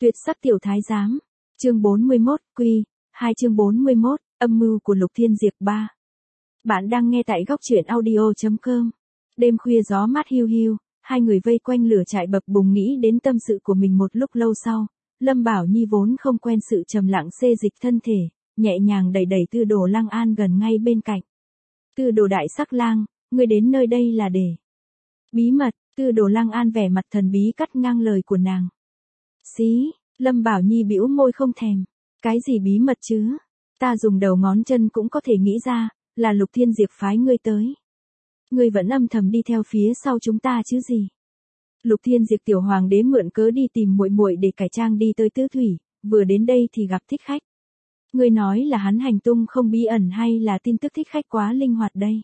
Tuyệt sắc tiểu thái giám. Chương 41, Quy, 2 chương 41, âm mưu của Lục Thiên Diệp 3. Bạn đang nghe tại góc truyện audio.com. Đêm khuya gió mát hiu hiu, hai người vây quanh lửa trại bập bùng nghĩ đến tâm sự của mình một lúc lâu sau. Lâm Bảo Nhi vốn không quen sự trầm lặng xê dịch thân thể, nhẹ nhàng đẩy đẩy Tư Đồ Lăng An gần ngay bên cạnh. Tư Đồ đại sắc lang, ngươi đến nơi đây là để bí mật. Tư Đồ Lăng An vẻ mặt thần bí cắt ngang lời của nàng. Xí, Lâm Bảo Nhi bĩu môi không thèm. Cái gì bí mật chứ? Ta dùng đầu ngón chân cũng có thể nghĩ ra, là Lục Thiên Diệp phái ngươi tới. Ngươi vẫn âm thầm đi theo phía sau chúng ta chứ gì? Lục Thiên Diệp tiểu hoàng đế mượn cớ đi tìm muội muội để cải trang đi tới Tứ Thủy, vừa đến đây thì gặp thích khách. Ngươi nói là hắn hành tung không bí ẩn hay là tin tức thích khách quá linh hoạt đây?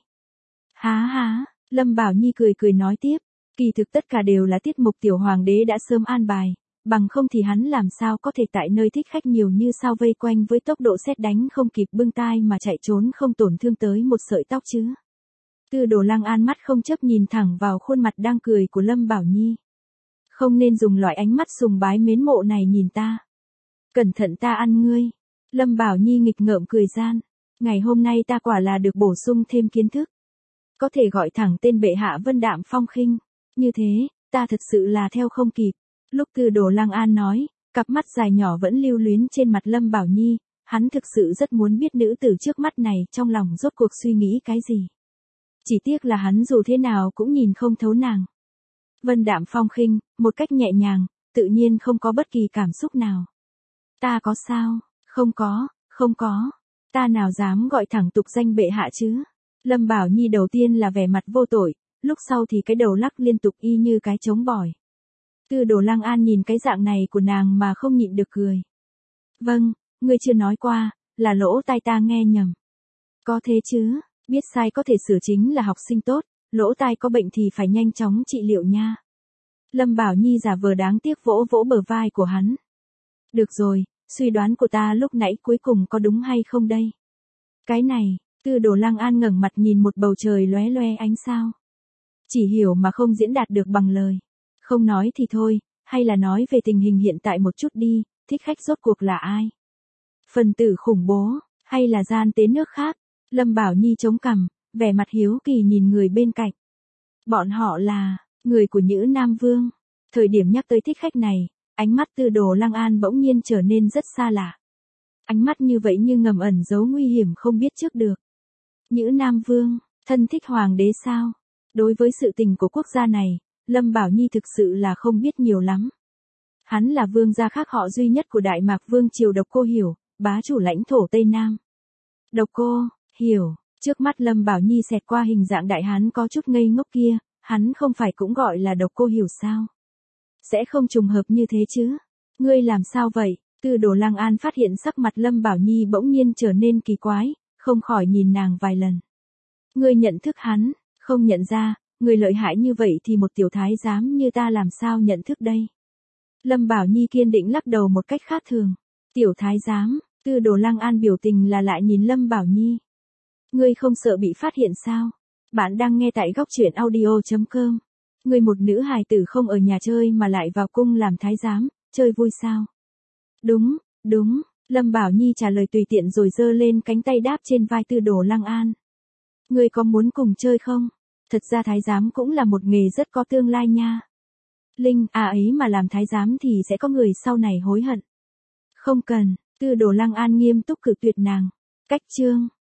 Há há, Lâm Bảo Nhi cười cười nói tiếp, kỳ thực tất cả đều là tiết mục tiểu hoàng đế đã sớm an bài, bằng không thì hắn làm sao có thể tại nơi thích khách nhiều như sao vây quanh với tốc độ sét đánh không kịp bưng tai mà chạy trốn không tổn thương tới một sợi tóc chứ. Tư Đồ Lăng An mắt không chấp nhìn thẳng vào khuôn mặt đang cười của Lâm Bảo Nhi. Không nên dùng loại ánh mắt sùng bái mến mộ này nhìn ta. Cẩn thận ta ăn ngươi. Lâm Bảo Nhi nghịch ngợm cười gian. Ngày hôm nay ta quả là được bổ sung thêm kiến thức. Có thể gọi thẳng tên bệ hạ Vân Đạm Phong Khinh. Như thế, ta thật sự là theo không kịp. Lúc Tư Đồ Lăng An nói, cặp mắt dài nhỏ vẫn lưu luyến trên mặt Lâm Bảo Nhi, hắn thực sự rất muốn biết nữ tử trước mắt này trong lòng rốt cuộc suy nghĩ cái gì. Chỉ tiếc là hắn dù thế nào cũng nhìn không thấu nàng. Vân Đạm Phong Khinh, một cách nhẹ nhàng, tự nhiên không có bất kỳ cảm xúc nào. Ta có sao? Không có. Ta nào dám gọi thẳng tục danh bệ hạ chứ? Lâm Bảo Nhi đầu tiên là vẻ mặt vô tội, lúc sau thì cái đầu lắc liên tục y như cái trống bỏi. Tư Đồ Lăng An nhìn cái dạng này của nàng mà không nhịn được cười. Vâng, ngươi chưa nói qua, là lỗ tai ta nghe nhầm. Có thế chứ, biết sai có thể sửa chính là học sinh tốt, lỗ tai có bệnh thì phải nhanh chóng trị liệu nha. Lâm Bảo Nhi giả vờ đáng tiếc vỗ vỗ bờ vai của hắn. Được rồi, suy đoán của ta lúc nãy cuối cùng có đúng hay không đây? Cái này, Tư Đồ Lăng An ngẩng mặt nhìn một bầu trời lóe loe ánh sao. Chỉ hiểu mà không diễn đạt được bằng lời. Không nói thì thôi, hay là nói về tình hình hiện tại một chút đi, thích khách rốt cuộc là ai? Phần tử khủng bố, hay là gian tế nước khác? Lâm Bảo Nhi chống cằm, vẻ mặt hiếu kỳ nhìn người bên cạnh. Bọn họ là người của Nhữ Nam Vương. Thời điểm nhắc tới thích khách này, ánh mắt Tư Đồ Lăng An bỗng nhiên trở nên rất xa lạ. Ánh mắt như vậy như ngầm ẩn giấu nguy hiểm không biết trước được. Nhữ Nam Vương, thân thích hoàng đế sao? Đối với sự tình của quốc gia này, Lâm Bảo Nhi thực sự là không biết nhiều lắm. Hắn là vương gia khác họ duy nhất của Đại Mạc Vương triều Độc Cô Hiểu, bá chủ lãnh thổ Tây Nam. Độc Cô, Hiểu, trước mắt Lâm Bảo Nhi xẹt qua hình dạng đại hán có chút ngây ngốc kia, hắn không phải cũng gọi là Độc Cô Hiểu sao? Sẽ không trùng hợp như thế chứ? Ngươi làm sao vậy? Tư Đồ Lăng An phát hiện sắc mặt Lâm Bảo Nhi bỗng nhiên trở nên kỳ quái, không khỏi nhìn nàng vài lần. Ngươi nhận thức hắn, không nhận ra. Người lợi hại như vậy thì một tiểu thái giám như ta làm sao nhận thức đây? Lâm Bảo Nhi kiên định lắc đầu một cách khác thường. Tiểu thái giám, Tư Đồ Lăng An biểu tình là lại nhìn Lâm Bảo Nhi. Ngươi không sợ bị phát hiện sao? Bạn đang nghe tại góc truyện audio.com. Ngươi một nữ hài tử không ở nhà chơi mà lại vào cung làm thái giám, chơi vui sao? Đúng, Lâm Bảo Nhi trả lời tùy tiện rồi giơ lên cánh tay đáp trên vai Tư Đồ Lăng An. Ngươi có muốn cùng chơi không? Thật ra thái giám cũng là một nghề rất có tương lai nha. Linh ấy mà làm thái giám thì sẽ có người sau này hối hận. Không cần, Tư Đồ Lăng An nghiêm túc cự tuyệt nàng. Cách chương.